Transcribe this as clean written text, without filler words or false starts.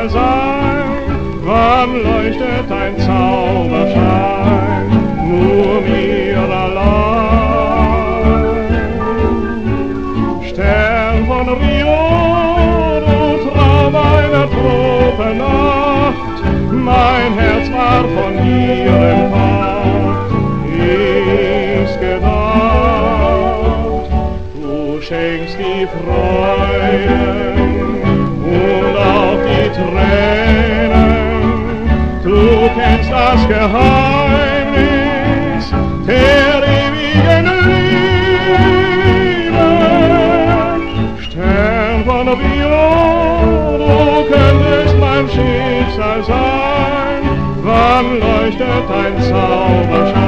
Schicksal sein? Wann leuchtet ein Zauberschein nur mir allein? Stern von Rio, du Traum einer Tropennacht, mein Herz war von dir empfacht, ist gedacht. Du schenkst die Freuden und auch die Tränen, du kennst das Geheimnis der ewigen Liebe. Stern von Rio, du könntest mein Schicksal sein, wann leuchtet ein Zauberschein